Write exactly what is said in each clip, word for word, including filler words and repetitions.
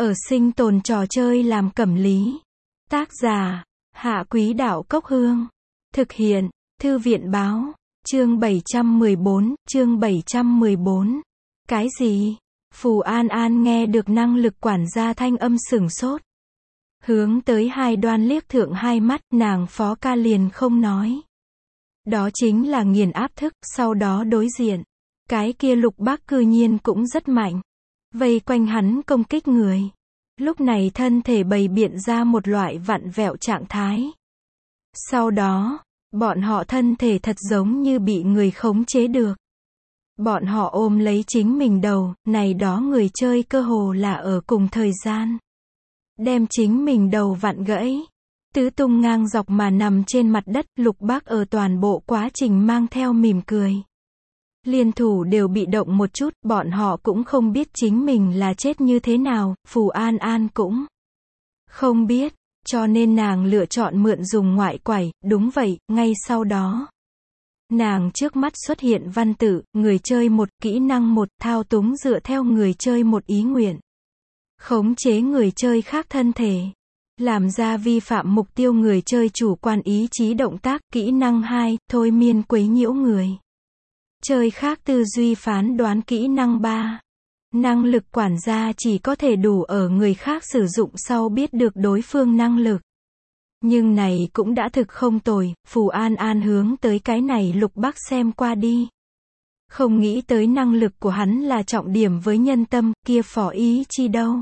Ở sinh tồn trò chơi làm cẩm lý. Tác giả, Hạ Quý Đạo Cốc Hương. Thực hiện, Thư viện Báo. Chương bảy trăm mười bốn, chương bảy trăm mười bốn. Cái gì? Phù An An nghe được năng lực quản gia thanh âm sửng sốt. Hướng tới hai đoan liếc thượng hai mắt, nàng phó ca liền không nói. Đó chính là nghiền áp thức, sau đó đối diện. Cái kia Lục Bác cư nhiên cũng rất mạnh. Vây quanh hắn công kích người. Lúc này thân thể bày biện ra một loại vặn vẹo trạng thái. Sau đó, bọn họ thân thể thật giống như bị người khống chế được. Bọn họ ôm lấy chính mình đầu, này đó người chơi cơ hồ là ở cùng thời gian. Đem chính mình đầu vặn gãy. Tứ tung ngang dọc mà nằm trên mặt đất, Lục Bác ở toàn bộ quá trình mang theo mỉm cười. Liên thủ đều bị động một chút, bọn họ cũng không biết chính mình là chết như thế nào, Phù An An cũng không biết, cho nên nàng lựa chọn mượn dùng ngoại quải, đúng vậy, ngay sau đó. Nàng trước mắt xuất hiện văn tự, người chơi một, kỹ năng một, thao túng dựa theo người chơi một ý nguyện. Khống chế người chơi khác thân thể. Làm ra vi phạm mục tiêu người chơi chủ quan ý chí động tác, kỹ năng hai, thôi miên quấy nhiễu người chơi khác tư duy phán đoán, kỹ năng ba. Năng lực quản gia chỉ có thể đủ ở người khác sử dụng sau biết được đối phương năng lực. Nhưng này cũng đã thực không tồi, Phù An An hướng tới cái này Lục Bác xem qua đi. Không nghĩ tới năng lực của hắn là trọng điểm với nhân tâm, kia phỏ ý chi đâu.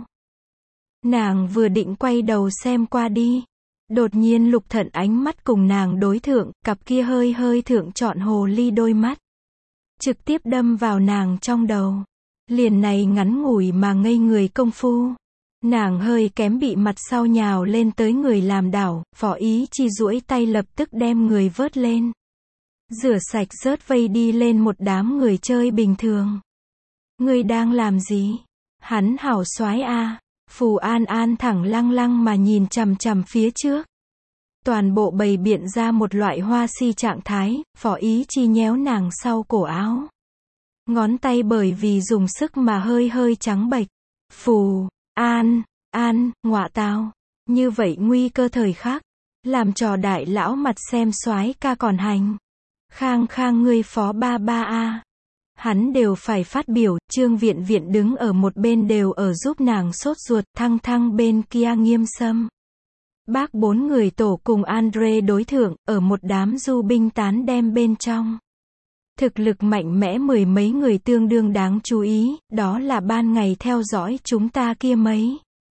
Nàng vừa định quay đầu xem qua đi. Đột nhiên Lục Thận ánh mắt cùng nàng đối thượng, cặp kia hơi hơi thượng trọn hồ ly đôi mắt. Trực tiếp đâm vào nàng trong đầu. Liền này ngắn ngủi mà ngây người công phu. Nàng hơi kém bị mặt sau nhào lên tới người làm đảo, phỏ ý chi duỗi tay lập tức đem người vớt lên. Rửa sạch rớt vây đi lên một đám người chơi bình thường. Ngươi đang làm gì? Hắn hảo soái a. Phù An An thẳng lăng lăng mà nhìn chằm chằm phía trước. Toàn bộ bày biện ra một loại hoa si trạng thái, phỏ ý chi nhéo nàng sau cổ áo. Ngón tay bởi vì dùng sức mà hơi hơi trắng bệch. Phù An An, ngọa tao. Như vậy nguy cơ thời khắc. Làm trò đại lão mặt xem soái ca còn hành. Khang khang ngươi phó ba ba a. Hắn đều phải phát biểu, Trương Viện Viện đứng ở một bên đều ở giúp nàng sốt ruột, Thăng Thăng bên kia Nghiêm Sâm. Bác bốn người tổ cùng Andre đối thượng, ở một đám du binh tán đem bên trong. Thực lực mạnh mẽ mười mấy người tương đương đáng chú ý, đó là ban ngày theo dõi chúng ta kia mấy.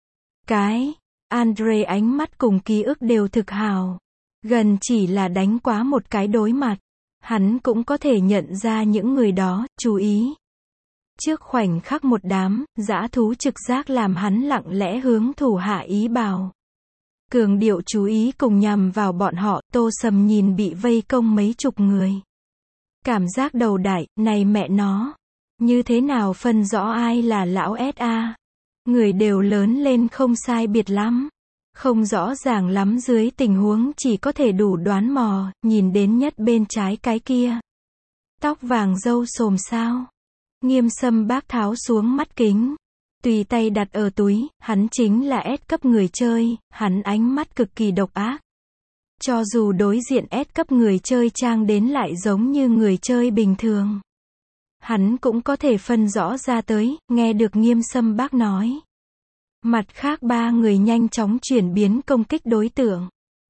Cái, Andre ánh mắt cùng ký ức đều thực hào. Gần chỉ là đánh quá một cái đối mặt. Hắn cũng có thể nhận ra những người đó, chú ý. Trước khoảnh khắc một đám, dã thú trực giác làm hắn lặng lẽ hướng thủ hạ ý bảo. Cường điệu chú ý cùng nhằm vào bọn họ, Tô Sầm nhìn bị vây công mấy chục người. Cảm giác đầu đại, này mẹ nó. Như thế nào phân rõ ai là lão ét a? Người đều lớn lên không sai biệt lắm. Không rõ ràng lắm dưới tình huống chỉ có thể đủ đoán mò, nhìn đến nhất bên trái cái kia. Tóc vàng râu xồm sao. Nghiêm Sâm bác tháo xuống mắt kính. Tùy tay đặt ở túi, hắn chính là S cấp người chơi, hắn ánh mắt cực kỳ độc ác. Cho dù đối diện S cấp người chơi trang đến lại giống như người chơi bình thường. Hắn cũng có thể phân rõ ra tới, nghe được Nghiêm Sâm bác nói. Mặt khác ba người nhanh chóng chuyển biến công kích đối tượng.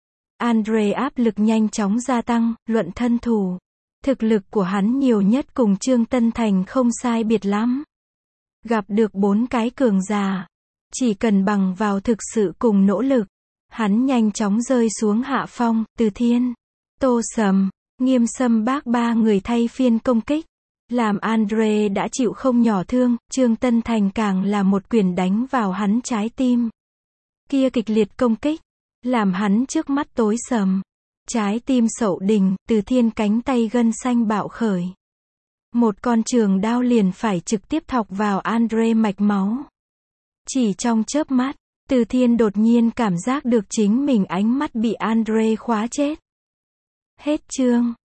Andre áp lực nhanh chóng gia tăng, luận thân thủ. Thực lực của hắn nhiều nhất cùng Trương Tân Thành không sai biệt lắm. Gặp được bốn cái cường giả. Chỉ cần bằng vào thực sự cùng nỗ lực. Hắn nhanh chóng rơi xuống hạ phong, Từ Thiên, Tô Sầm, Nghiêm Sâm bác ba người thay phiên công kích. Làm Andre đã chịu không nhỏ thương, Trương Tân Thành càng là một quyền đánh vào hắn trái tim. Kia kịch liệt công kích, làm hắn trước mắt tối sầm. Trái tim sậu đình, Từ Thiên cánh tay gân xanh bạo khởi. Một con trường đao liền phải trực tiếp thọc vào Andre mạch máu. Chỉ trong chớp mắt, Từ Thiên đột nhiên cảm giác được chính mình ánh mắt bị Andre khóa chết. Hết chương.